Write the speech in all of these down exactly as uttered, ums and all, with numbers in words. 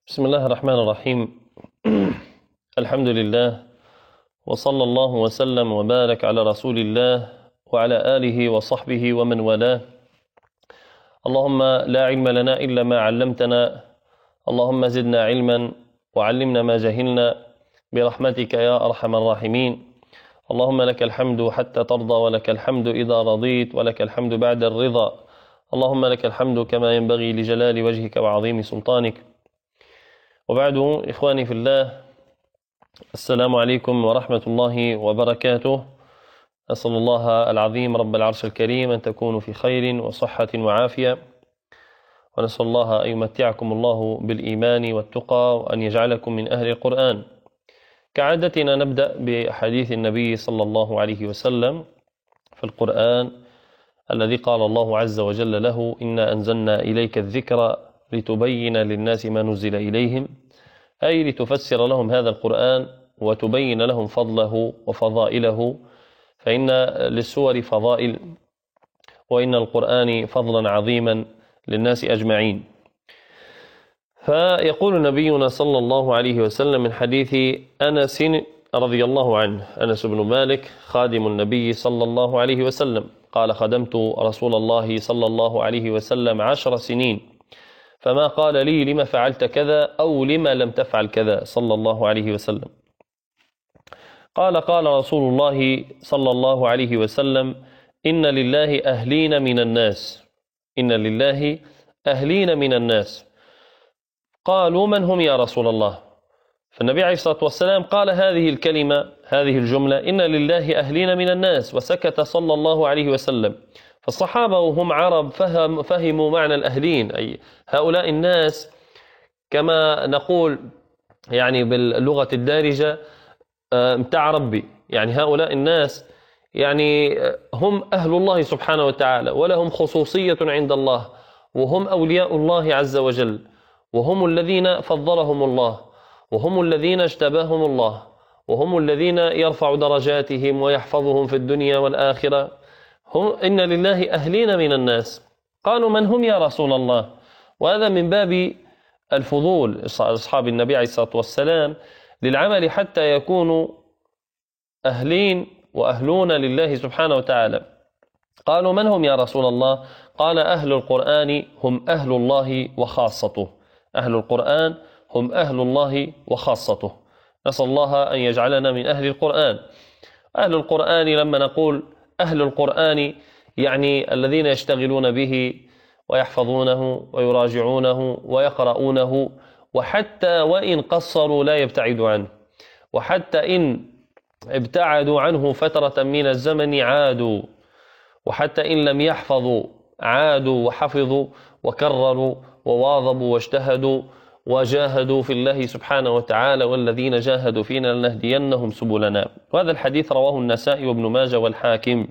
بسم الله الرحمن الرحيم. الحمد لله، وصلى الله وسلم وبارك على رسول الله وعلى آله وصحبه ومن والاه. اللهم لا علم لنا إلا ما علمتنا، اللهم زدنا علما وعلمنا ما جهلنا برحمتك يا أرحم الراحمين. اللهم لك الحمد حتى ترضى، ولك الحمد إذا رضيت، ولك الحمد بعد الرضا. اللهم لك الحمد كما ينبغي لجلال وجهك وعظيم سلطانك. وبعد، إخواني في الله، السلام عليكم ورحمة الله وبركاته. أسأل الله العظيم رب العرش الكريم أن تكونوا في خير وصحة وعافية، ونسأل الله أن يمتعكم الله بالإيمان والتقى، وأن يجعلكم من أهل القرآن. كعادتنا نبدأ بحديث النبي صلى الله عليه وسلم في القرآن الذي قال الله عز وجل له: إنا أنزلنا إليك الذكر لتبين للناس ما نزل إليهم، أي لتفسر لهم هذا القرآن وتبين لهم فضله وفضائله، فإن للسور فضائل، وإن القرآن فضلا عظيما للناس أجمعين. فيقول نبينا صلى الله عليه وسلم من حديث أنس رضي الله عنه، أنس بن مالك خادم النبي صلى الله عليه وسلم قال: خدمت رسول الله صلى الله عليه وسلم عشر سنين، فما قال لي لما فعلت كذا أو لما لم تفعل كذا صلى الله عليه وسلم. قال: قال رسول الله صلى الله عليه وسلم: إن لله أهلين من الناس، إن لله أهلين من الناس. قالوا: من هم يا رسول الله؟ فالنبي عليه الصلاة والسلام قال هذه الكلمة، هذه الجملة: إن لله أهلين من الناس، وسكت صلى الله عليه وسلم. فالصحابة وهم عرب فهم فهموا معنى الأهلين، أي هؤلاء الناس، كما نقول يعني باللغة الدارجة متاع ربي، يعني هؤلاء الناس يعني هم أهل الله سبحانه وتعالى، ولهم خصوصية عند الله، وهم أولياء الله عز وجل، وهم الذين فضلهم الله، وهم الذين اجتباهم الله، وهم الذين يرفع درجاتهم ويحفظهم في الدنيا والآخرة. هم إن لله أهلين من الناس. قالوا: من هم يا رسول الله؟ وهذا من باب الفضول أصحاب النبي عليه الصلاة والسلام للعمل حتى يكونوا أهلين وأهلون لله سبحانه وتعالى. قالوا: من هم يا رسول الله؟ قال: أهل القرآن هم أهل الله وخاصته. أهل القرآن هم أهل الله وخاصته. نسأل الله أن يجعلنا من أهل القرآن. أهل القرآن لما نقول أهل القرآن يعني الذين يشتغلون به ويحفظونه ويراجعونه ويقرؤونه، وحتى وإن قصروا لا يبتعدوا عنه، وحتى إن ابتعدوا عنه فترة من الزمن عادوا، وحتى إن لم يحفظوا عادوا وحفظوا وكرروا وواظبوا واجتهدوا وجاهدوا في الله سبحانه وتعالى: والذين جاهدوا فينا لنهدينهم سبلنا. وهذا الحديث رواه النسائي وابن ماجه والحاكم.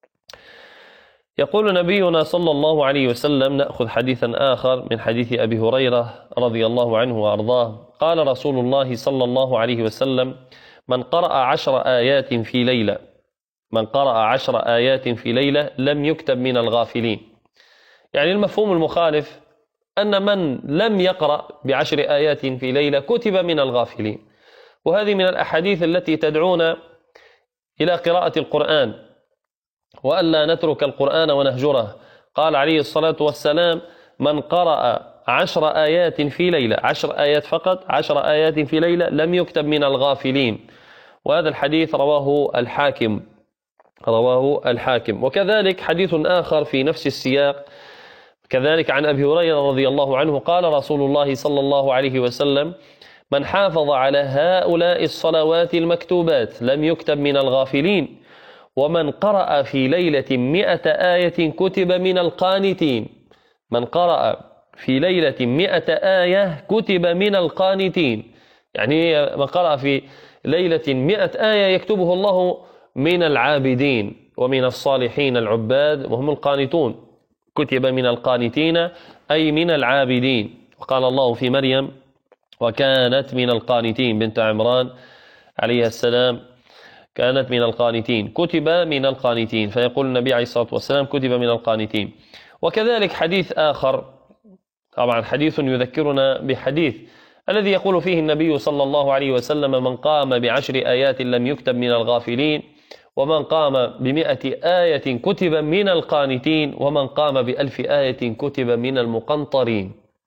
يقول نبينا صلى الله عليه وسلم: نأخذ حديثا آخر من حديث أبي هريرة رضي الله عنه وأرضاه. قال رسول الله صلى الله عليه وسلم: من قرأ عشر آيات في ليلة، من قرأ عشر آيات في ليلة لم يكتب من الغافلين. يعني المفهوم المخالف أن من لم يقرأ بعشر آيات في ليلة كتب من الغافلين. وهذه من الأحاديث التي تدعونا إلى قراءة القرآن، وألا نترك القرآن ونهجره. قال عليه الصلاة والسلام: من قرأ عشر آيات في ليلة، عشر آيات فقط، عشر آيات في ليلة لم يكتب من الغافلين. وهذا الحديث رواه الحاكم، رواه الحاكم. وكذلك حديث آخر في نفس السياق كذلك عن أبي هريرة رضي الله عنه قال رسول الله صلى الله عليه وسلم: من حافظ على هؤلاء الصلوات المكتوبات لم يكتب من الغافلين، ومن قرأ في ليلة مئة آية كتب من القانتين. من قرأ في ليلة مئة آية كتب من القانتين، يعني من قرأ في ليلة مئة آية يكتبه الله من العابدين ومن الصالحين العباد، وهم القانتون. كتب من القانتين أي من العابدين. وقال الله في مريم: وكانت من القانتين، بنت عمران عليه السلام كانت من القانتين، كتب من القانتين. فيقول النبي عليه الصلاة والسلام: كتب من القانتين. وكذلك حديث آخر، طبعا حديث يذكرنا بحديث الذي يقول فيه النبي صلى الله عليه وسلم: من قام بعشر آيات لم يكتب من الغافلين، ومن قام بمئة آية كتب من القانتين، ومن قام بألف آية كتب من المقنطرين.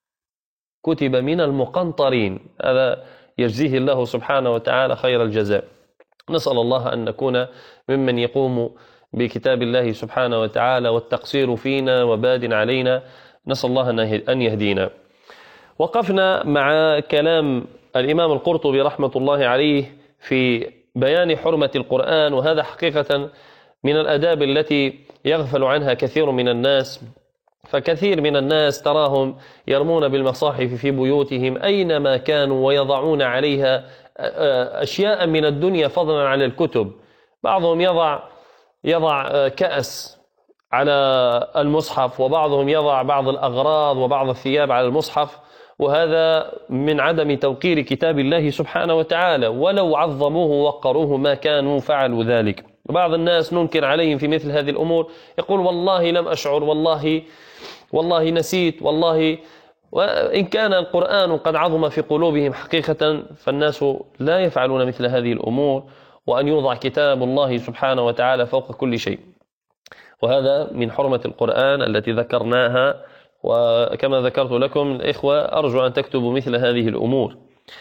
كتب من المقنطرين، هذا يجزيه الله سبحانه وتعالى خير الجزاء. نسأل الله أن نكون ممن يقوم بكتاب الله سبحانه وتعالى، والتقصير فينا وباد علينا نسأل الله أن يهدينا. وقفنا مع كلام الإمام القرطبي رحمة الله عليه في بيان حرمة القرآن، وهذا حقيقة من الآداب التي يغفل عنها كثير من الناس. فكثير من الناس تراهم يرمون بالمصاحف في بيوتهم أينما كانوا، ويضعون عليها أشياء من الدنيا فضلا عن الكتب. بعضهم يضع يضع كأس على المصحف، وبعضهم يضع بعض الأغراض وبعض الثياب على المصحف، وهذا من عدم توقير كتاب الله سبحانه وتعالى. ولو عظموه ووقروه ما كانوا فعلوا ذلك. بعض الناس ننكر عليهم في مثل هذه الأمور، يقول: والله لم أشعر، والله والله نسيت، والله. وإن كان القرآن قد عظم في قلوبهم حقيقة، فالناس لا يفعلون مثل هذه الأمور، وأن يوضع كتاب الله سبحانه وتعالى فوق كل شيء. وهذا من حرمة القرآن التي ذكرناها. وكما ذكرت لكم الإخوة، أرجو أن تكتبوا مثل هذه الأمور.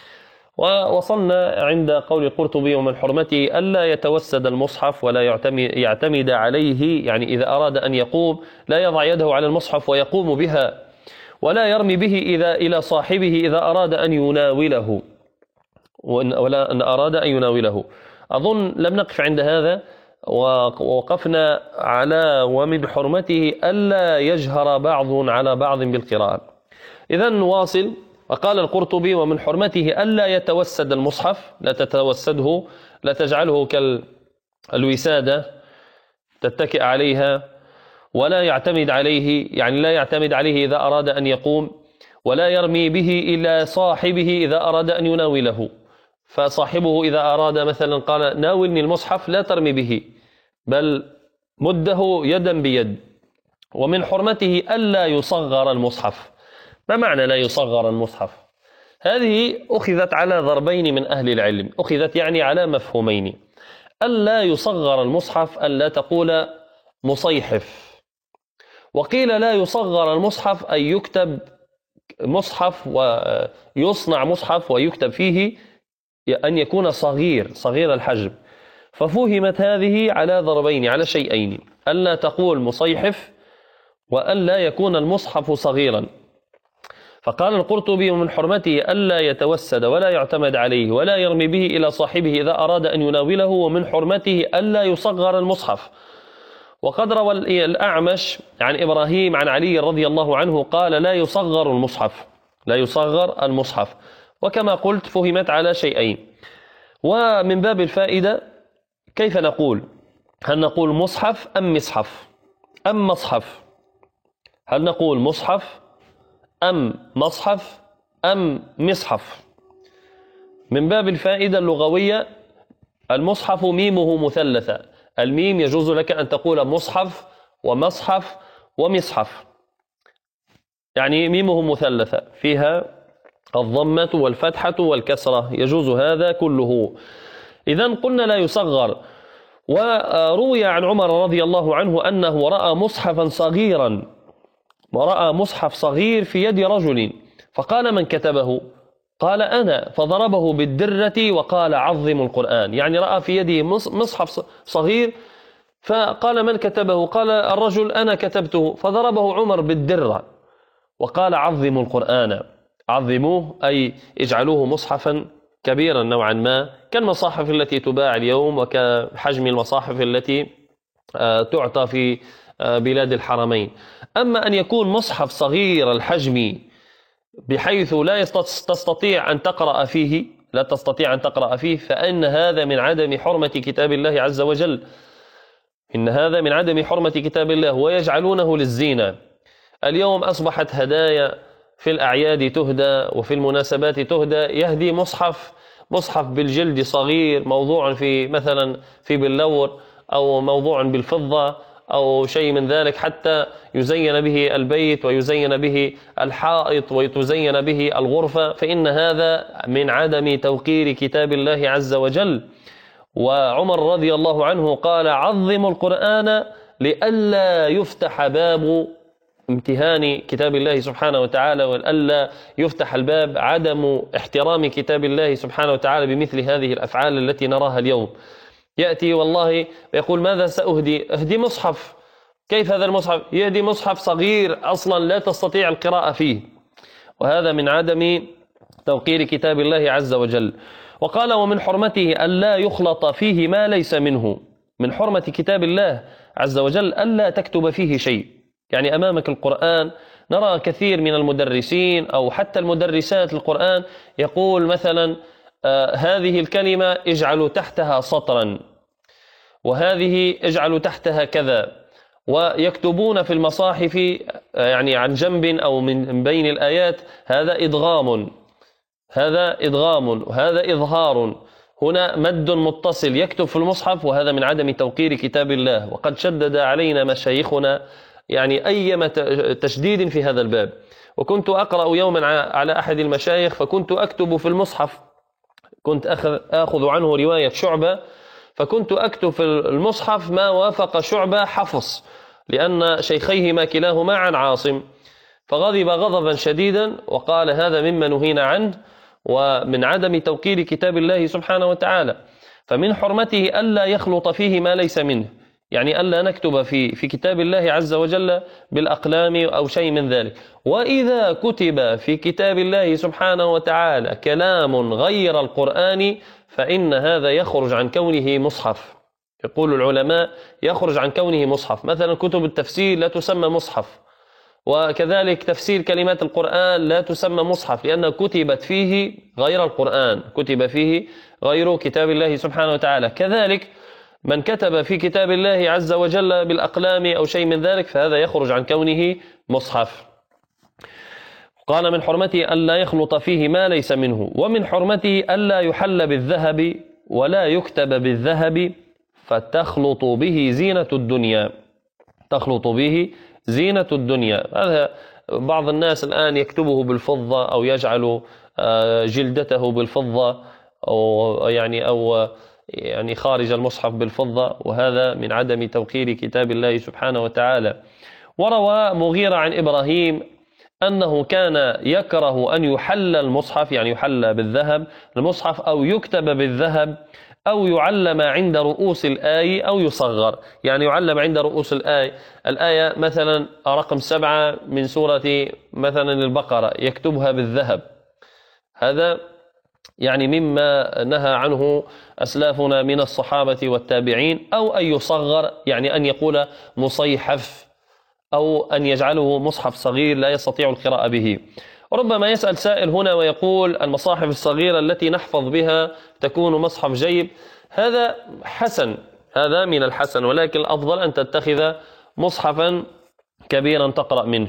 ووصلنا عند قول القرطبي: ومن حرمته ألا يتوسد المصحف ولا يعتمد عليه، يعني إذا أراد أن يقوم لا يضع يده على المصحف ويقوم بها، ولا يرمي به إذا إلى صاحبه إذا أراد أن يناوله، ولا أن أراد أن يناوله. أظن لم نقف عند هذا، ووقفنا على ومن حرمته ألا يجهر بعض على بعض بالقراءة. إذن نواصل. وقال القرطبي: ومن حرمته ألا يتوسد المصحف، لا تتوسده، لا تجعله كالوسادة تتكئ عليها، ولا يعتمد عليه، يعني لا يعتمد عليه إذا أراد أن يقوم، ولا يرمي به إلى صاحبه إذا أراد أن يناوله. فصاحبه إذا أراد مثلا قال: ناولني المصحف، لا ترمي به، بل مده يدا بيد. ومن حرمته ألا يصغر المصحف. ما معنى لا يصغر المصحف؟ هذه أخذت على ضربين من أهل العلم، أخذت يعني على مفهومين. ألا يصغر المصحف ألا تقول مصيحف، وقيل لا يصغر المصحف أن يكتب مصحف ويصنع مصحف ويكتب فيه أن يكون صغير صغير الحجم. ففهمت هذه على ضربين، على شيئين: ألا تقول مصيحف، وألا يكون المصحف صغيرا. فقال القرطبي: ومن حرمته ألا يتوسد ولا يعتمد عليه ولا يرمي به إلى صاحبه إذا أراد أن يناوله، ومن حرمته ألا يصغر المصحف. وقد روى الأعمش عن إبراهيم عن علي رضي الله عنه قال: لا يصغر المصحف، لا يصغر المصحف. وكما قلت فهمت على شيئين. ومن باب الفائدة، كيف نقول؟ هل نقول مصحف أم مصحف أم مصحف؟ هل نقول مصحف أم مصحف أم مصحف؟ من باب الفائدة اللغوية، المصحف ميمه مثلثة، الميم يجوز لك أن تقول مصحف ومصحف ومصحف، يعني ميمه مثلثة فيها الضمة والفتحة والكسرة، يجوز هذا كله. إذن قلنا لا يصغر. وروي عن عمر رضي الله عنه أنه رأى مصحفا صغيرا، ورأى مصحف صغير في يد رجل، فقال: من كتبه؟ قال: أنا. فضربه بالدرة وقال: عظم القرآن. يعني رأى في يده مصحف صغير، فقال: من كتبه؟ قال الرجل: أنا كتبته. فضربه عمر بالدرة وقال: عظم القرآن. عظموه أي اجعلوه مصحفا كبيرا نوعا ما، كالمصاحف التي تباع اليوم، وكحجم المصاحف التي تعطى في بلاد الحرمين. أما أن يكون مصحف صغير الحجم بحيث لا تستطيع أن تقرأ فيه لا تستطيع أن تقرأ فيه فإن هذا من عدم حرمة كتاب الله عز وجل. إن هذا من عدم حرمة كتاب الله، ويجعلونه للزينة. اليوم أصبحت هدايا في الأعياد تهدى، وفي المناسبات تهدى، يهدي مصحف مصحف بالجلد صغير، موضوع في مثلا في باللور، أو موضوع بالفضة، أو شيء من ذلك حتى يزين به البيت ويزين به الحائط ويتزين به الغرفة، فإن هذا من عدم توقير كتاب الله عز وجل. وعمر رضي الله عنه قال: عظموا القرآن لئلا يفتح باب امتهان كتاب الله سبحانه وتعالى، وألا يفتح الباب عدم احترام كتاب الله سبحانه وتعالى بمثل هذه الأفعال التي نراها اليوم. يأتي والله ويقول: ماذا سأهدي؟ أهدي مصحف. كيف هذا المصحف؟ يهدي مصحف صغير أصلا لا تستطيع القراءة فيه، وهذا من عدم توقير كتاب الله عز وجل. وقال: ومن حرمته ألا يخلط فيه ما ليس منه. من حرمة كتاب الله عز وجل ألا تكتب فيه شيء. يعني أمامك القرآن، نرى كثير من المدرسين أو حتى المدرسات القرآن يقول مثلا: آه هذه الكلمة اجعلوا تحتها سطرا، وهذه اجعلوا تحتها كذا، ويكتبون في المصاحف آه يعني عن جنب أو من بين الآيات: هذا إدغام، هذا إدغام، وهذا إظهار، هنا مد متصل، يكتب في المصحف، وهذا من عدم توقير كتاب الله. وقد شدد علينا مشايخنا يعني أيما تشديد في هذا الباب. وكنت أقرأ يوما على أحد المشايخ فكنت أكتب في المصحف، كنت أخذ عنه رواية شعبة، فكنت أكتب في المصحف ما وافق شعبة حفص، لأن شيخيهما كلاهما عن عاصم، فغضب غضبا شديدا وقال: هذا مما نهينا عنه ومن عدم توقير كتاب الله سبحانه وتعالى. فمن حرمته ألا يخلط فيه ما ليس منه، يعني ألا نكتب في في كتاب الله عز وجل بالأقلام أو شيء من ذلك. وإذا كتب في كتاب الله سبحانه وتعالى كلام غير القرآن فإن هذا يخرج عن كونه مصحف. يقول العلماء: يخرج عن كونه مصحف. مثلا كتب التفسير لا تسمى مصحف، وكذلك تفسير كلمات القرآن لا تسمى مصحف، لأنها كتبت فيه غير القرآن، كتب فيه غير كتاب الله سبحانه وتعالى. كذلك من كتب في كتاب الله عز وجل بالأقلام أو شيء من ذلك فهذا يخرج عن كونه مصحف. قال: من حرمته ألا يخلط فيه ما ليس منه. ومن حرمته ألا يحل بالذهب ولا يكتب بالذهب فتخلط به زينة الدنيا. تخلط به زينة الدنيا. هذا بعض الناس الآن يكتبه بالفضة أو يجعل جلدته بالفضة أو يعني أو يعني خارج المصحف بالفضة، وهذا من عدم توقير كتاب الله سبحانه وتعالى. وروى مغيرة عن إبراهيم أنه كان يكره أن يحل المصحف، يعني يحل بالذهب المصحف، أو يكتب بالذهب، أو يعلم عند رؤوس الآية، أو يصغر، يعني يعلم عند رؤوس الآية. الآية مثلا رقم سبعة من سورة مثلا البقرة يكتبها بالذهب، هذا يعني مما نهى عنه أسلافنا من الصحابة والتابعين. أو أن يصغر، يعني أن يقول مصيحف، أو أن يجعله مصحف صغير لا يستطيع القراءة به. ربما يسأل سائل هنا ويقول: المصاحف الصغيرة التي نحفظ بها تكون مصحف جيب. هذا حسن، هذا من الحسن، ولكن الأفضل أن تتخذ مصحفا كبيرا تقرأ منه.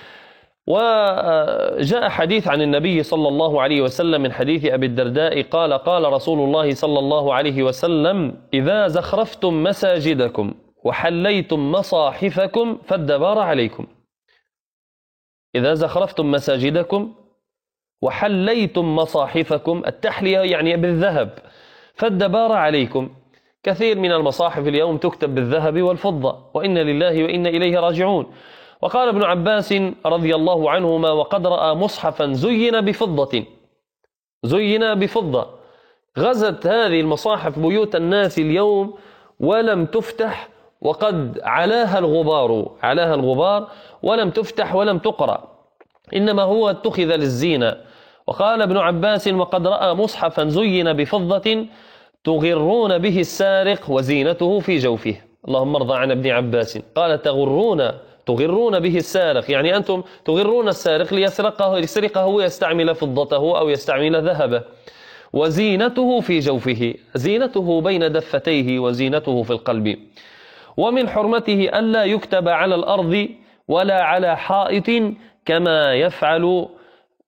وجاء حديث عن النبي صلى الله عليه وسلم من حديث أبي الدرداء قال: قال رسول الله صلى الله عليه وسلم: إذا زخرفتم مساجدكم وحليتم مصاحفكم فالدبار عليكم. إذا زخرفتم مساجدكم وحليتم مصاحفكم، التحلية يعني بالذهب، فالدبار عليكم. كثير من المصاحف اليوم تكتب بالذهب والفضة، وإن لله وإن إليه راجعون. وقال ابن عباس رضي الله عنهما: وقد رأى مصحفا زين بفضة، زين بفضة. غزت هذه المصاحف بيوت الناس اليوم ولم تفتح، وقد علاها الغبار، علاها الغبار ولم تفتح ولم تقرأ، إنما هو اتخذ للزينة. وقال ابن عباس: وقد رأى مصحفا زين بفضة تغرون به السارق وزينته في جوفه. اللهم ارضى عن ابن عباس. قال: تغرون تغرون به السارق، يعني أنتم تغرون السارق ليسرقه ليسرقه ويستعمل فضته أو يستعمل ذهبه، وزينته في جوفه، زينته بين دفتيه وزينته في القلب. ومن حرمته ألا يكتب على الأرض ولا على حائط كما يفعل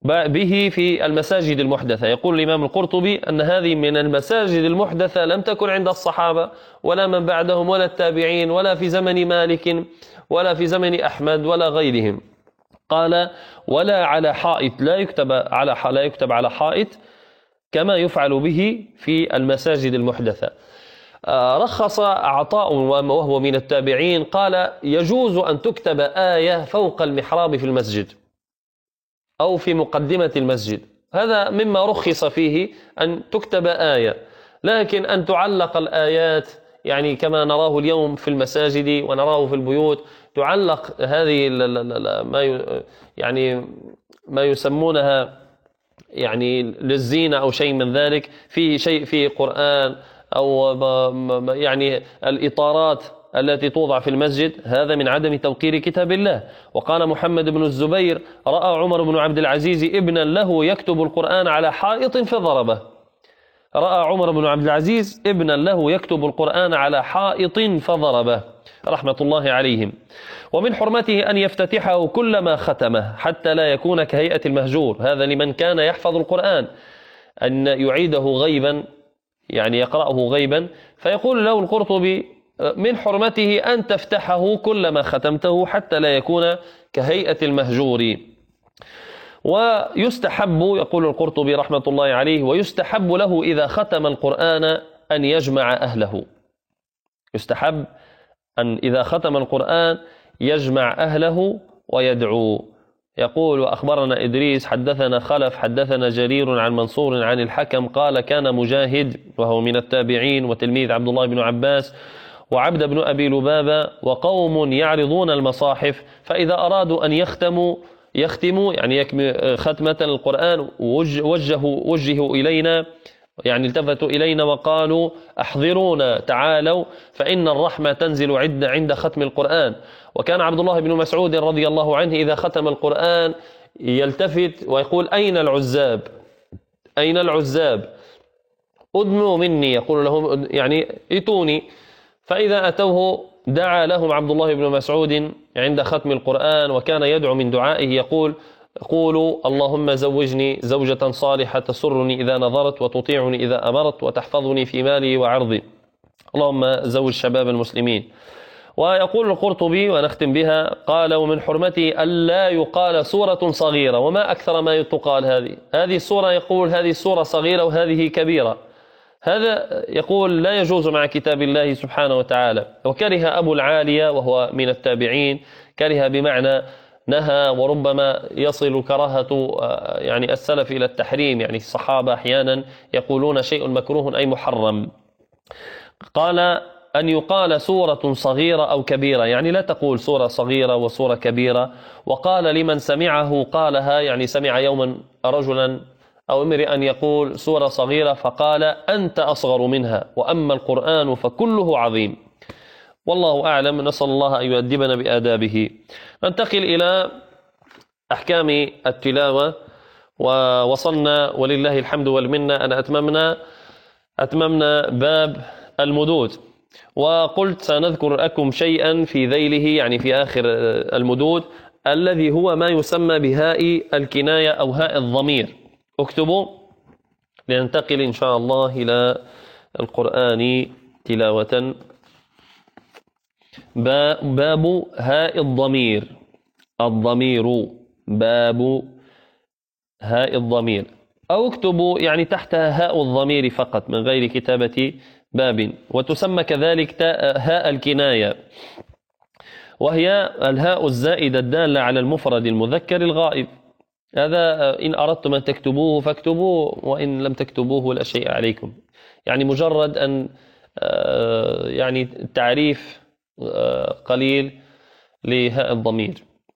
به في المساجد المحدثة. يقول الإمام القرطبي أن هذه من المساجد المحدثة لم تكن عند الصحابة ولا من بعدهم ولا التابعين ولا في زمن مالك ولا في زمن أحمد ولا غيرهم. قال ولا على حائط، لا يكتب على لا يكتب على حائط كما يفعل به في المساجد المحدثة. رخص عطاء وهو من التابعين، قال يجوز أن تكتب آية فوق المحراب في المسجد أو في مقدمة المسجد، هذا مما رخص فيه أن تكتب آية، لكن أن تعلق الآيات يعني كما نراه اليوم في المساجد ونراه في البيوت، تعلق هذه ما يعني ما يسمونها يعني للزينة أو شيء من ذلك، في شيء في قرآن أو يعني الإطارات التي توضع في المسجد، هذا من عدم توقير كتاب الله. وقال محمد بن الزبير رأى عمر بن عبد العزيز ابنا له يكتب القرآن على حائط فضربه. رأى عمر بن عبد العزيز ابنا له يكتب القرآن على حائط فضربه رحمة الله عليهم. ومن حرمته أن يفتتحه كلما ختمه حتى لا يكون كهيئة المهجور، هذا لمن كان يحفظ القرآن، أن يعيده غيبا يعني يقرأه غيبا. فيقول له القرطبي من حرمته أن تفتحه كلما ختمته حتى لا يكون كهيئة المهجور. ويستحب، يقول القرطبي رحمة الله عليه، ويستحب له إذا ختم القرآن أن يجمع أهله. يستحب أن إذا ختم القرآن يجمع أهله ويدعو. يقول وأخبرنا إدريس حدثنا خلف حدثنا جرير عن منصور عن الحكم قال كان مجاهد وهو من التابعين وتلميذ عبد الله بن عباس وعبد بن أبي لبابة وقوم يعرضون المصاحف، فإذا أرادوا أن يختموا يختموا يعني ختمة القرآن وجهوا وجهوا إلينا، يعني التفتوا إلينا وقالوا أحضرونا تعالوا فإن الرحمة تنزل عند عند ختم القرآن. وكان عبد الله بن مسعود رضي الله عنه إذا ختم القرآن يلتفت ويقول أين العزاب أين العزاب أدنوا مني، يقول لهم يعني ائتوني. فإذا أتوه دعا لهم عبد الله بن مسعود عند ختم القرآن، وكان يدعو من دعائه يقول قولوا اللهم زوجني زوجة صالحة تسرني إذا نظرت وتطيعني إذا أمرت وتحفظني في مالي وعرضي، اللهم زوج شباب المسلمين. ويقول القرطبي ونختم بها قال ومن حرمته ألا يقال سورة صغيرة، وما أكثر ما تقال هذه هذه السورة، يقول هذه السورة صغيرة وهذه كبيرة، هذا يقول لا يجوز مع كتاب الله سبحانه وتعالى. وكره أبو العالية وهو من التابعين، كره بمعنى نهى، وربما يصل كراهة يعني السلف إلى التحريم، يعني الصحابة أحيانا يقولون شيء مكروه أي محرم. قال أن يقال سورة صغيرة أو كبيرة، يعني لا تقول سورة صغيرة وسورة كبيرة. وقال لمن سمعه قالها، يعني سمع يوما رجلا أو امرئ أن يقول سورة صغيرة فقال أنت أصغر منها، وأما القرآن فكله عظيم. والله أعلم، نسأل الله أن يؤدبنا بآدابه. ننتقل إلى أحكام التلاوة، ووصلنا ولله الحمد والمنة أن أتممنا أتممنا باب المدود، وقلت سنذكر لكم شيئا في ذيله، يعني في آخر المدود، الذي هو ما يسمى بهاء الكناية أو هاء الضمير. اكتبوا لننتقل إن شاء الله إلى القرآن تلاوة. باب هاء الضمير، الضمير باب هاء الضمير، أو اكتبوا يعني تحتها هاء الضمير فقط من غير كتابة باب. وتسمى كذلك هاء الكناية، وهي الهاء الزائدة الدالة على المفرد المذكر الغائب. هذا إن أردتم أن تكتبوه فاكتبوه، وإن لم تكتبوه لا شيء عليكم، يعني مجرد أن يعني تعريف قليل لهاء الضمير.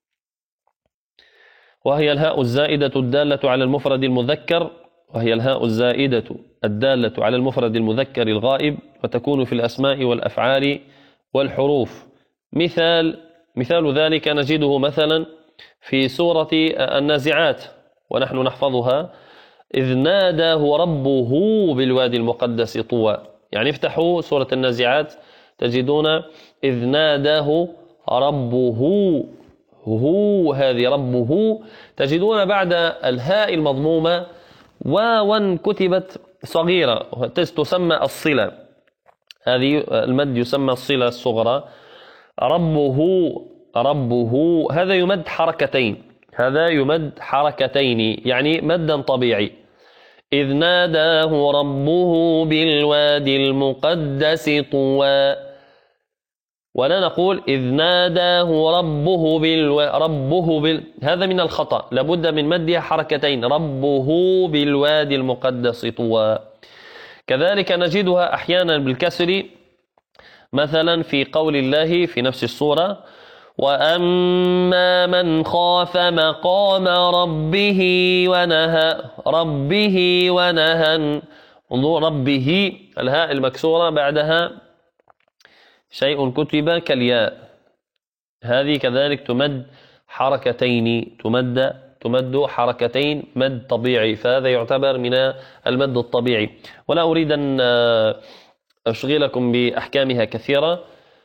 وهي الهاء الزائدة الدالة على المفرد المذكر وهي الهاء الزائدة الدالة على المفرد المذكر الغائب، وتكون في الأسماء والأفعال والحروف. مثال مثال ذلك نجده مثلا في سورة النازعات ونحن نحفظها: إذ ناداه ربه بالوادي المقدس طوى. يعني افتحوا سورة النازعات تجدون إذ ناداه ربه، هو هذه ربه، تجدون بعد الهاء المضمومة واوا كتبت صغيرة تسمى الصلة، هذه المد يسمى الصلة الصغرى. ربه ربه هذا يمد حركتين، هذا يمد حركتين يعني مدا طبيعي. إذ ناداه ربه بالوادي المقدس طوى، ولا نقول إذ ناداه ربه بالو... ربه بال... هذا من الخطأ، لابد من مدها حركتين، ربه بالوادي المقدس طوى. كذلك نجدها أحيانا بالكسر، مثلا في قول الله في نفس السورة وأما من خاف مقام ربه ونهى ربه ونهى، انظر ربه الهاء المكسورة بعدها شيء كتب كالياء، هذه كذلك تمد حركتين، تمد تمد حركتين مد طبيعي، فهذا يعتبر من المد الطبيعي. ولا أريد أن أشغلكم بأحكامها كثيرة،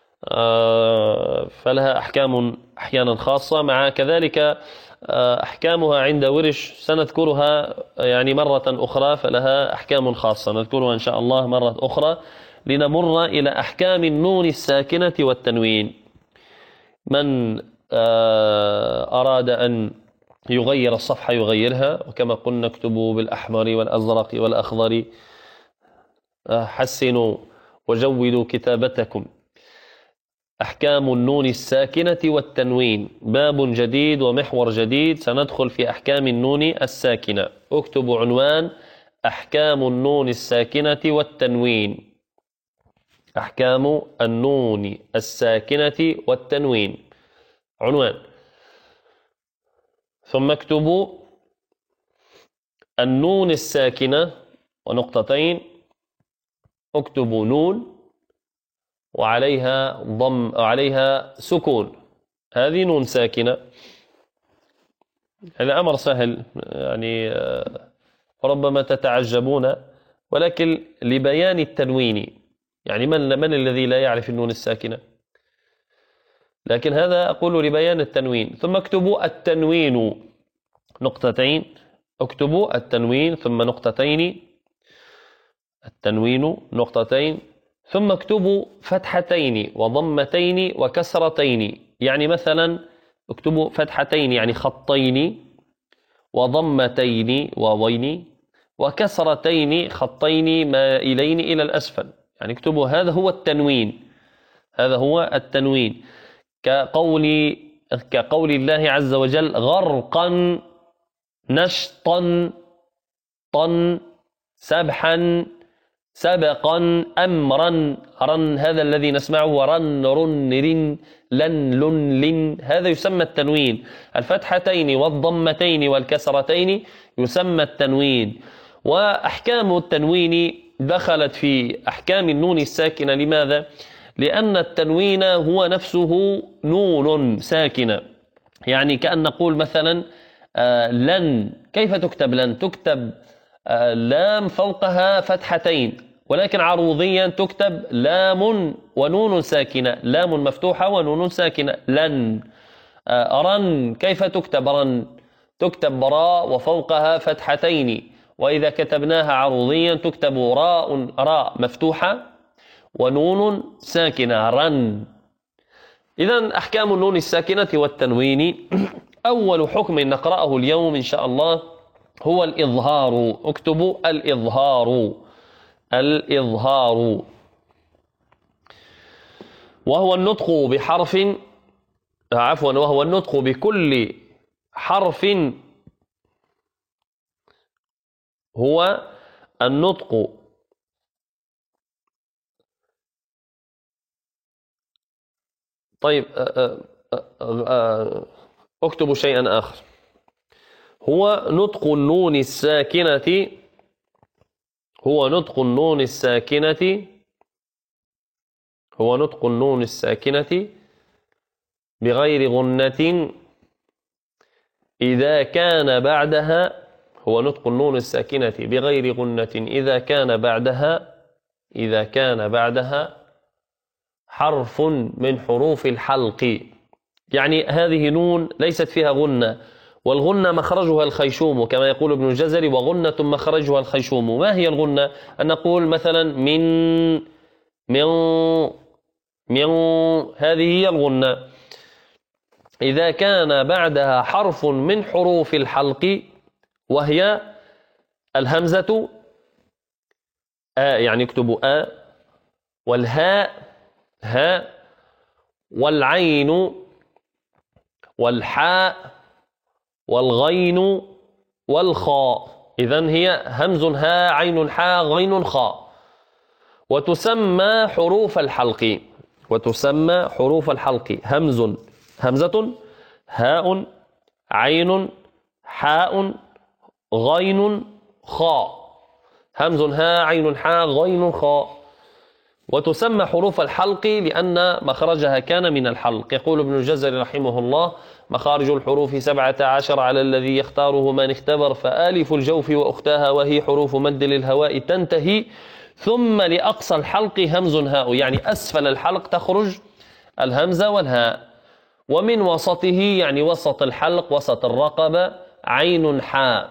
فلها أحكام أحيانا خاصة، مع كذلك أحكامها عند ورش سنذكرها يعني مرة أخرى، فلها أحكام خاصة نذكرها إن شاء الله مرة أخرى. لنمر إلى أحكام النون الساكنة والتنوين. من أراد أن يغير الصفحة يغيرها، وكما قلنا اكتبوا بالأحمر والأزرق والأخضر، حسنوا وجودوا كتابتكم. أحكام النون الساكنة والتنوين، باب جديد ومحور جديد، سندخل في أحكام النون الساكنة. اكتبوا عنوان أحكام النون الساكنة والتنوين، أحكام النون الساكنة والتنوين عنوان. ثم اكتبوا النون الساكنة ونقطتين، اكتبوا نون وعليها ضم عليها سكون، هذه نون ساكنة. الأمر سهل يعني ربما تتعجبون، ولكن لبيان التنوين، يعني من من الذي لا يعرف النون الساكنة؟ لكن هذا أقول لبيان التنوين. ثم اكتبوا التنوين نقطتين، اكتبوا التنوين ثم نقطتين، التنوين نقطتين، ثم اكتبوا فتحتين وضمتين وكسرتين. يعني مثلا اكتبوا فتحتين يعني خطين، وضمتين واوين، وكسرتين خطين مائلين إلى الأسفل، يعني اكتبوا هذا هو التنوين، هذا هو التنوين. كقول كقول الله عز وجل غرقا نشطا طا سبحا سبقا أمرا رن، هذا الذي نسمعه رن رن رن لن لن لن، هذا يسمى التنوين. الفتحتين والضمتين والكسرتين يسمى التنوين. وأحكام التنوين دخلت في أحكام النون الساكنة. لماذا؟ لأن التنوين هو نفسه نون ساكنة، يعني كأن نقول مثلا آه لن، كيف تكتب لن؟ تكتب آه لام فوقها فتحتين، ولكن عروضيا تكتب لام ونون ساكنة، لام مفتوحة ونون ساكنة لن. آه رن، كيف تكتب رن؟ تكتب براء وفوقها فتحتين، وإذا كتبناها عروضيا تكتب راء راء مفتوحة ونون ساكنة رن. إذن أحكام النون الساكنة والتنوين. أول حكم نقرأه اليوم إن شاء الله هو الإظهار. اكتبوا الإظهار، الإظهار وهو النطق بحرف عفوا وهو النطق بكل حرف، هو النطق طيب اكتبوا شيئا آخر، هو نطق النون الساكنة، هو نطق النون الساكنة هو نطق النون الساكنة بغير غنة إذا كان بعدها، هو نطق النون الساكنة بغير غنة إذا كان بعدها إذا كان بعدها حرف من حروف الحلق. يعني هذه نون ليست فيها غنة، والغنة مخرجها الخيشوم كما يقول ابن الجزري، وغنة مخرجها الخيشوم. ما هي الغنة؟ أن نقول مثلا من من من، هذه هي الغنة. إذا كان بعدها حرف من حروف الحلق وهي الهمزة، آ يعني اكتبوا آ، والهاء هاء، والعين والحاء والغين والخاء. إذن هي همز هاء عين حاء غين خاء. وتسمى حروف الحلق، وتسمى حروف الحلق همز همزة هاء عين حاء غين خاء، همز هاء عين حاء غين خاء. وتسمى حروف الحلق لأن مخرجها كان من الحلق. يقول ابن الجزري رحمه الله: مخارج الحروف سبعة عشر على الذي يختاره من اختبر، فآلف الجوف وأختاها وهي حروف مد للهواء تنتهي، ثم لأقصى الحلق همز هاء، يعني أسفل الحلق تخرج الهمزة والهاء، ومن وسطه يعني وسط الحلق وسط الرقبة عين حاء،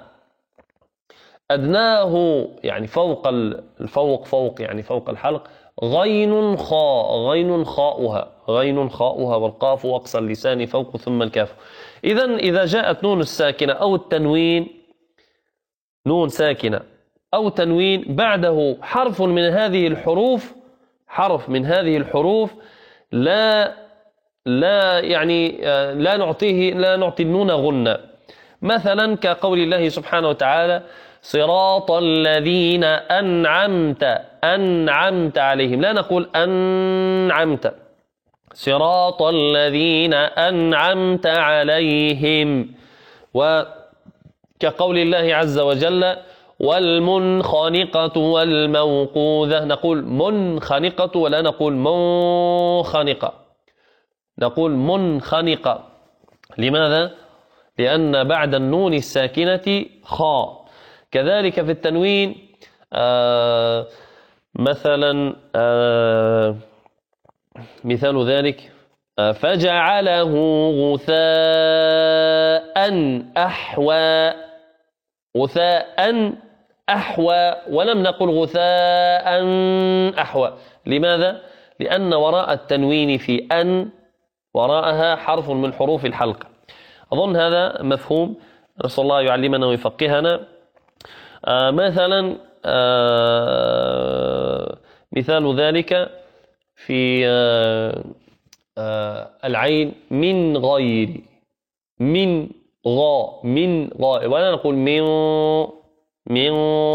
أدناه يعني فوق الفوق فوق يعني فوق الحلق غين خاء، غين خاؤها غين خاؤها، والقاف أقصى اللسان فوق ثم الكاف. إذن إذا جاءت نون الساكنة أو التنوين، نون ساكنة أو تنوين بعده حرف من هذه الحروف، حرف من هذه الحروف لا لا يعني لا نعطيه لا نعطي النون غنة. مثلا كقول الله سبحانه وتعالى: صراط الذين أنعمت أنعمت عليهم، لا نقول أنعمت، صراط الذين أنعمت عليهم. وكقول الله عز وجل: والمنخنقة والموقوذة، نقول منخنقة ولا نقول منخنقة، نقول منخنقة. لماذا؟ لأن بعد النون الساكنة خاء. كذلك في التنوين آه مثلا آه مثال ذلك آه فجعله غثاء أحوى، غثاء أحوى، ولم نقل غثاء أحوى. لماذا؟ لأن وراء التنوين في أن وراءها حرف من حروف الحلق. أظن هذا مفهوم، نسأل الله يعلمنا ويفقهنا. آه مثلا آه مثال ذلك في آه آه العين من غير، من غاء من غاء، ولا نقول من من.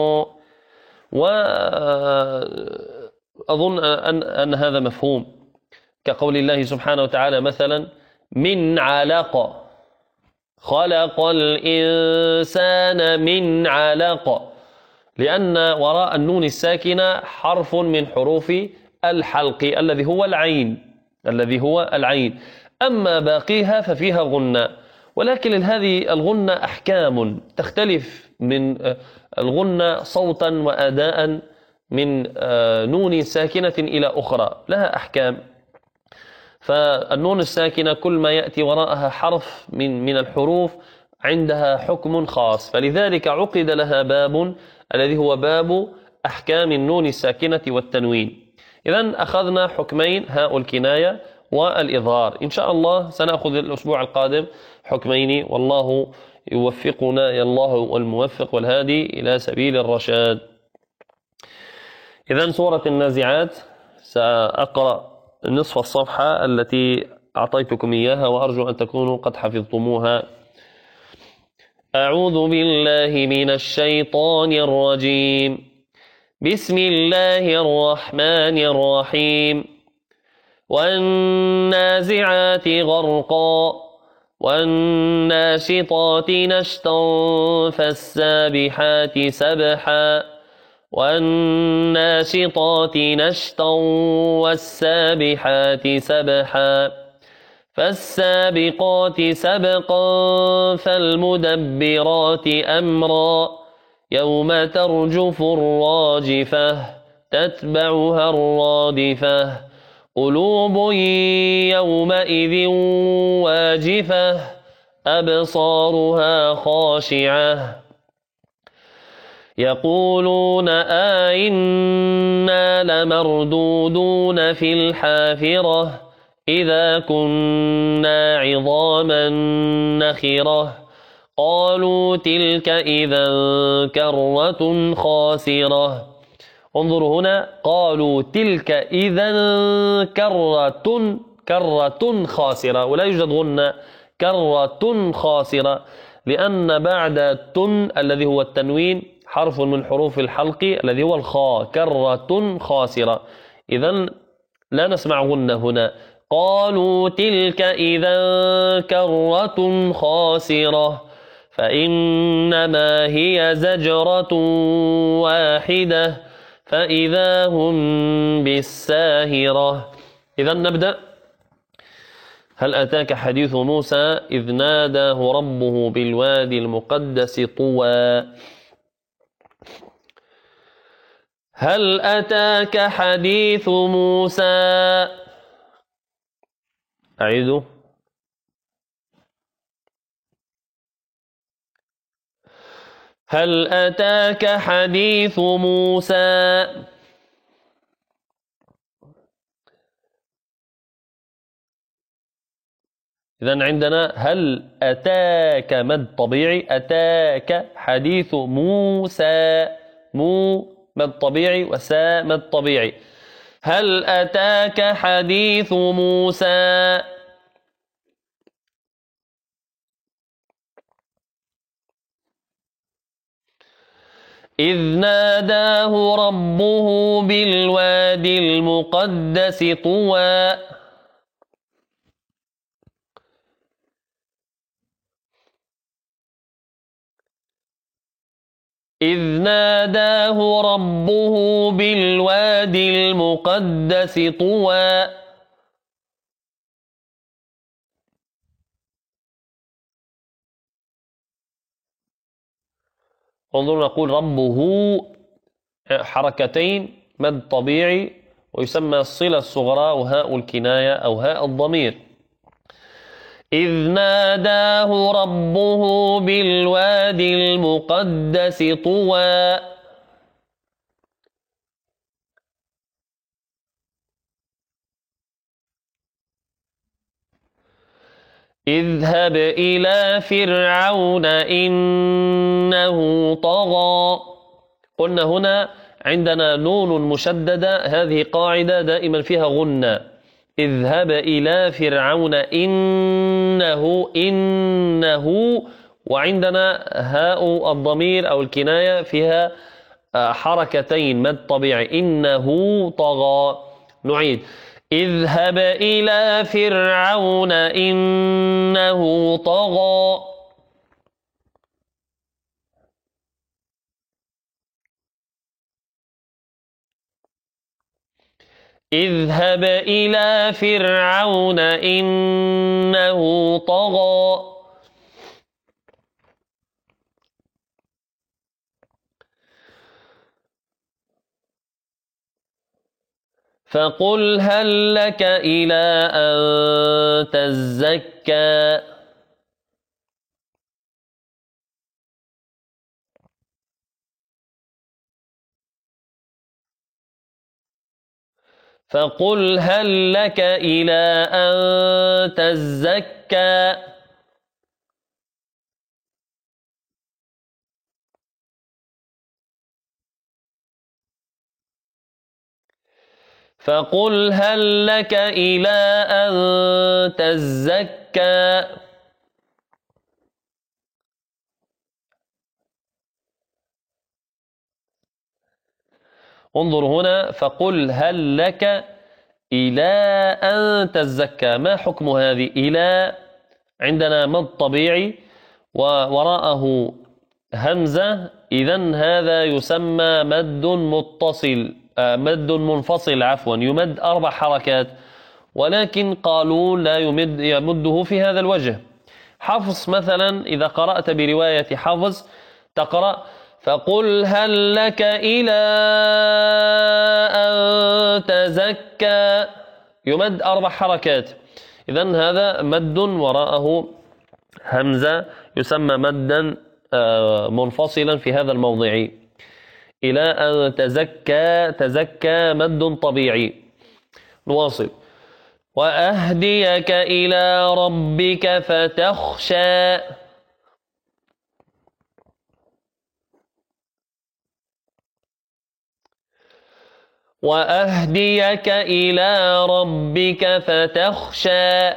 وأظن أن, أن هذا مفهوم. كقول الله سبحانه وتعالى مثلا: من علق، خلق الإنسان من علق، لأن وراء النون الساكنة حرف من حروف الحلق الذي هو العين، الذي هو العين. أما باقيها ففيها غنة، ولكن هذه الغنة أحكام تختلف من الغنة صوتا وأداء من نون ساكنة إلى أخرى، لها أحكام. فالنون الساكنة كل ما يأتي وراءها حرف من من الحروف عندها حكم خاص، فلذلك عقد لها باب الذي هو باب أحكام النون الساكنة والتنوين. إذن أخذنا حكمين، هاء الكناية والإظهار. إن شاء الله سنأخذ الأسبوع القادم حكمين، والله يوفقنا يا الله والموفق والهادي إلى سبيل الرشاد. إذن سورة النازعات سأقرأ نصف الصفحة التي أعطيتكم إياها، وأرجو أن تكونوا قد حفظتموها. أعوذ بالله من الشيطان الرجيم. بسم الله الرحمن الرحيم. والنازعات غرقا والناشطات نشطا فالسابحات سبحا والناشطات نشطا والسابحات سبحا فالسابقات سبقا فالمدبرات أمرا يوم ترجف الراجفة تتبعها الرادفة قلوب يومئذ واجفة أبصارها خاشعة يقولون أئنا لمردودون في الحافرة إذا كنا عظاما نخرة قالوا تلك إذا كرة خاسرة. انظروا هنا، قالوا تلك إذا كرة كرة خاسرة، ولا يوجد غنة، كرة خاسرة، لأن بعد التن الذي هو التنوين حرف من حروف الحلق الذي هو الخاء، كرة خاسرة، إذن لا نسمع غنة هنا. قالوا تلك إذا كرة خاسرة فإنما هي زجرة واحدة فإذا هم بالساهرة. إذن نبدأ. هل أتاك حديث موسى إذ ناداه ربه بالوادي المقدس طوى. هل أتاك حديث موسى. أعيده. هل أتاك حديث موسى. إذن عندنا هل أتاك مد طبيعي، أتاك حديث موسى، مو مد طبيعي وسا مد طبيعي. هل أتاك حديث موسى. إذ ناداه ربه بالوادي المقدس طوى. إذ ناداه ربه بالوادي المقدس طوى. انظروا، نقول ربه حركتين مد طبيعي، ويسمى الصلة الصغرى وهاء الكناية أو هاء الضمير. إذ ناداه ربه بالوادي المقدس طوى. اذهب إلى فرعون إنه طغى. قلنا هنا عندنا نون مشددة، هذه قاعدة دائما فيها غنة. اذهب إلى فرعون إنه إنه، وعندنا هاء الضمير أو الكناية فيها حركتين مد طبيعي، إنه طغى. نعيد. اذهب إلى فرعون إنه طغى. اذهب إلى فرعون إنه طغى. فقل هل لك إلى أن تزكى. فقل هل لك إلى أن تزكى. فقل هل لك إلى أن تزكى. انظر هنا، فقل هل لك إلى أن تزكى. ما حكم هذه إلى؟ عندنا مد طبيعي ووراءه همزة، إذن هذا يسمى مد متصل، آه مد منفصل عفوا، يمد أربع حركات، ولكن قالوا لا يمد يمده في هذا الوجه. حفص مثلا إذا قرأت برواية حفص تقرأ فقل هل لك إلى أن تزكى، يمد أربع حركات. إذن هذا مد وراءه همزة يسمى مدا منفصلا في هذا الموضع إلى أن تزكى تزكى مد طبيعي. نواصل. وأهديك إلى ربك فتخشى. وأهديك إلى ربك فتخشى.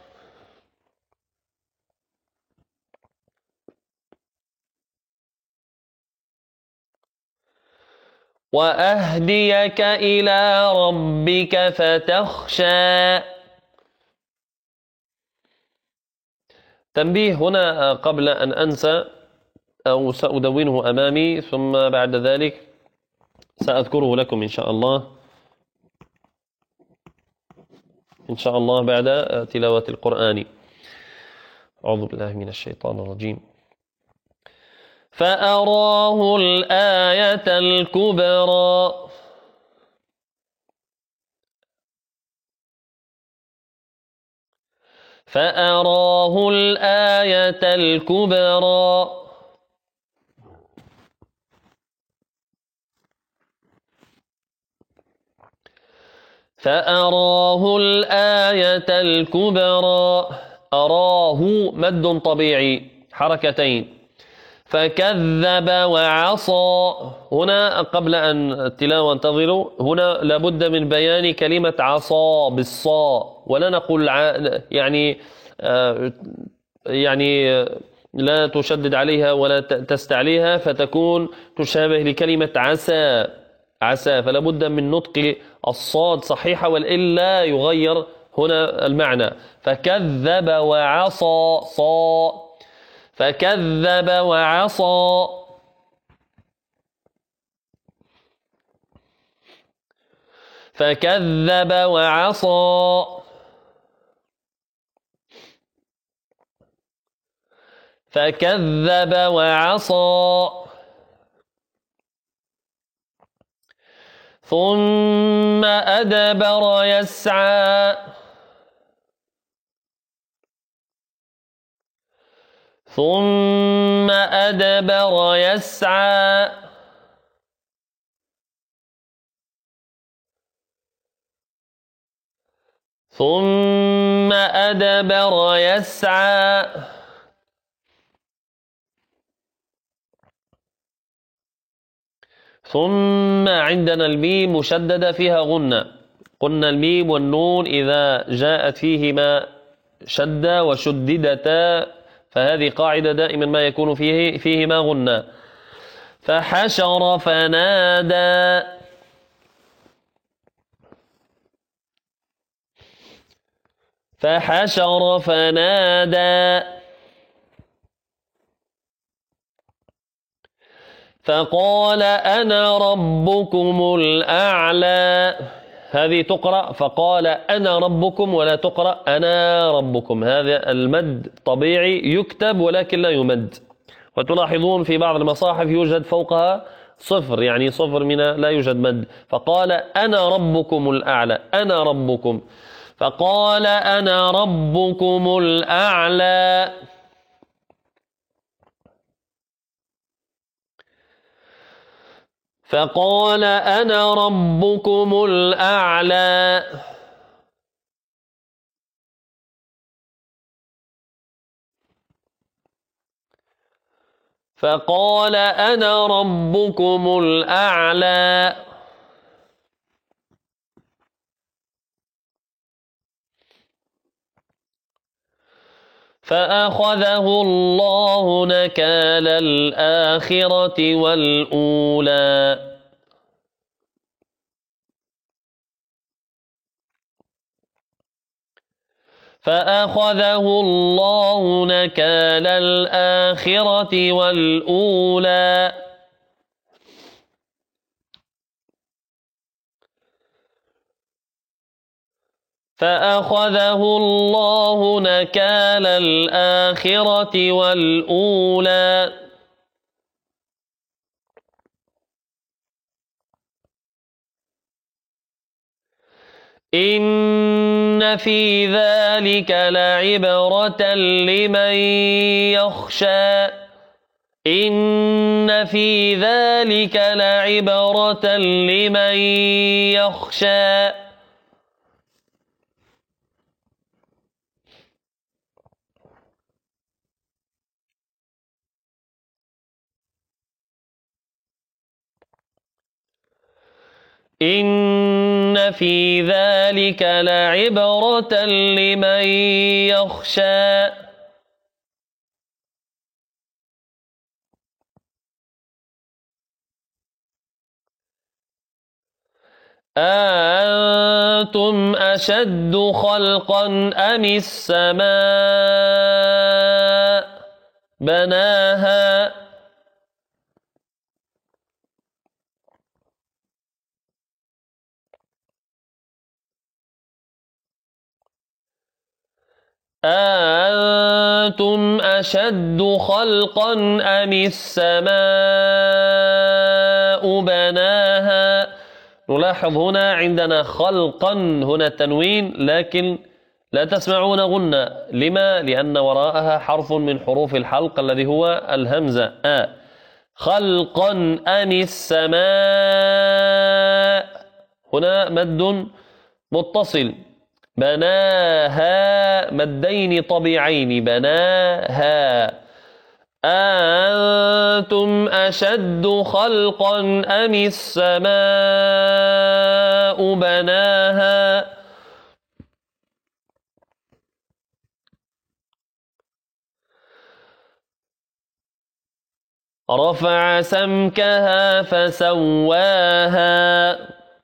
وأهديك إلى ربك فتخشى. تنبيه هنا قبل أن أنسى أو سأدونه أمامي ثم بعد ذلك سأذكره لكم إن شاء الله إن شاء الله بعد تلاوة القرآن. أعوذ بالله من الشيطان الرجيم. فأراه الآية الكبرى. فأراه الآية الكبرى. فأراه الآية الكبرى. أراه مد طبيعي حركتين. فكذب وعصى. هنا قبل أن التلاوة انتظروا، هنا لابد من بيان كلمة عصى بالصاء، ولا نقول يعني يعني لا تشدد عليها ولا تستعليها فتكون تشابه لكلمة عسى عسى، فلا بد من نطق الصاد صحيحة وإلا يغير هنا المعنى. فكذب وعصى صا. فكذب وعصى. فكذب وعصى. فكذب وعصى. ثم أدبر يسعى. ثم أدبر يسعى. ثم أدبر يسعى. ثم عندنا الميم مشددة فيها غنة. قلنا الميم والنون إذا جاءت فيهما شدة وشددتا فهذه قاعدة دائما ما يكون فيه فيهما غنة. فحشر فنادى. فحشر فنادى. فقال أنا ربكم الأعلى. هذه تقرأ فقال أنا ربكم ولا تقرأ أنا ربكم. هذا المد طبيعي يكتب ولكن لا يمد، وتلاحظون في بعض المصاحف يوجد فوقها صفر، يعني صفر من لا يوجد مد. فقال أنا ربكم الأعلى. أنا ربكم. فقال أنا ربكم الأعلى. فقال أنا ربكم الأعلى. فقال أنا ربكم الأعلى. فأخذه الله نكال الآخرة والأولى. فأخذه الله نكال الآخرة والأولى. فأخذه الله نكال الآخرة والأولى. إن في ذلك لعبرة لمن يخشى إن في ذلك لعبرة لمن يخشى إن في ذلك لعبرة لمن يخشى أأنتم أشد خلقا أم السماء بناها أأنتم أشد خلقا أم السماء بناها. نلاحظ هنا عندنا خلقا هنا تنوين لكن لا تسمعون غنة. لما؟ لأن وراءها حرف من حروف الحلق الذي هو الهمزة آ. خلقا أم السماء هنا مد متصل. بناها مدين طبيعين بناها. أأنتم أشد خلقا أم السماء بناها رفع سمكها فسواها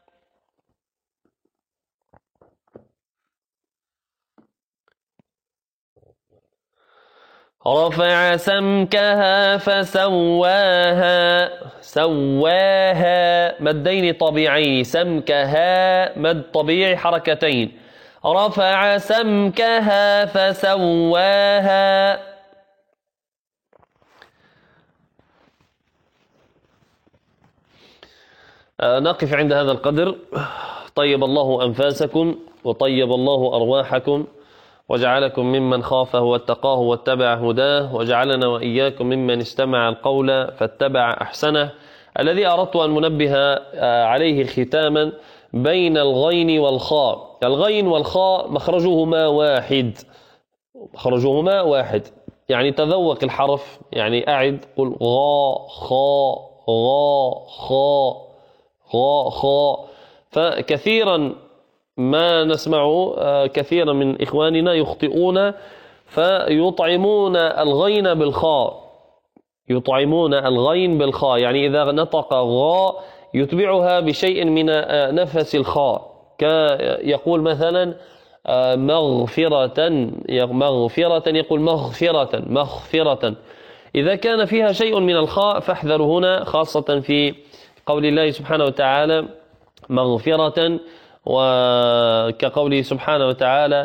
رفع سمكها فسواها سواها مدين طبيعين. سمكها مد طبيعي حركتين. رفع سمكها فسواها. آه نقف عند هذا القدر. طيب الله أنفاسكم وطيب الله أرواحكم وجعلكم ممن خافه واتقاه واتبع هداه وجعلنا وإياكم ممن استمع القول فاتبع أحسنه. الذي أردت أن منبه عليه ختاما بين الغين والخاء. الغين والخاء مخرجهما واحد مخرجهما واحد يعني تذوق الحرف. يعني أعد قل غا خا غا خا غا خا. فكثيرا ما نسمع كثيرا من إخواننا يخطئون فيطعمون الغين بالخاء. يطعمون الغين بالخاء يعني إذا نطق غاء يتبعها بشيء من نفس الخاء. يقول مثلا مغفرة مغفرة يقول مغفرة مغفرة. إذا كان فيها شيء من الخاء فاحذر هنا خاصة في قول الله سبحانه وتعالى مغفرة وكقوله سبحانه وتعالى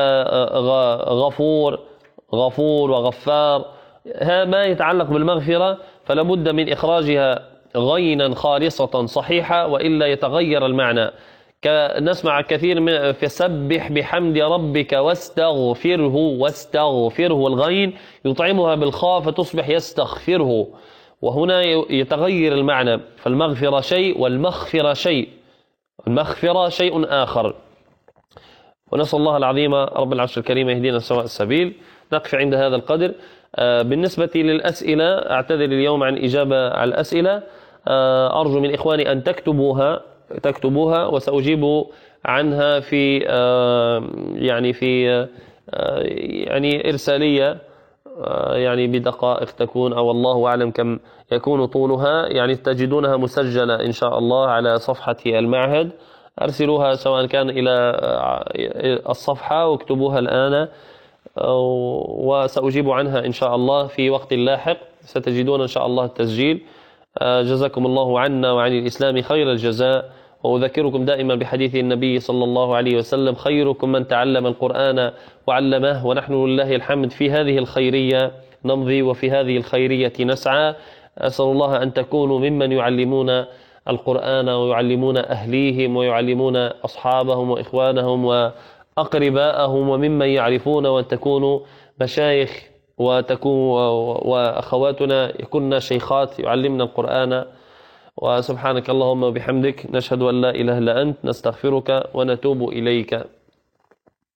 غفور غفور وغفار. ها ما يتعلق بالمغفرة فلا بد من إخراجها غينا خالصة صحيحة وإلا يتغير المعنى. نسمع كثير من فسبح بحمد ربك واستغفره واستغفره الغين يطعمها بالخاء فتصبح يستغفره وهنا يتغير المعنى. فالمغفرة شيء والمغفرة شيء. المغفرة شيء آخر. ونسأل الله العظيم رب العرش الكريم يهدينا سواء السبيل. نقف عند هذا القدر. بالنسبة للأسئلة أعتذر اليوم عن إجابة على الأسئلة. أرجو من إخواني أن تكتبوها تكتبوها وسأجيب عنها في يعني في يعني إرسالية يعني بدقائق تكون أو الله أعلم كم يكون طولها. يعني تجدونها مسجلة إن شاء الله على صفحة المعهد. أرسلوها سواء كان إلى الصفحة واكتبوها الآن وسأجيب عنها إن شاء الله في وقت لاحق. ستجدون إن شاء الله التسجيل. جزاكم الله عنا وعن الإسلام خير الجزاء. وأذكركم دائما بحديث النبي صلى الله عليه وسلم خيركم من تعلم القرآن وعلمه. ونحن لله الحمد في هذه الخيرية نمضي وفي هذه الخيرية نسعى. أسأل الله أن تكونوا ممن يعلمون القرآن ويعلمون أهليهم ويعلمون أصحابهم وإخوانهم وأقرباءهم وممن يعرفون، وأن تكونوا مشايخ وتكون وأخواتنا يكون شيخات يعلمنا القرآن. وسبحانك اللهم وبحمدك، نشهد أن لا إله إلا أنت، نستغفرك ونتوب إليك.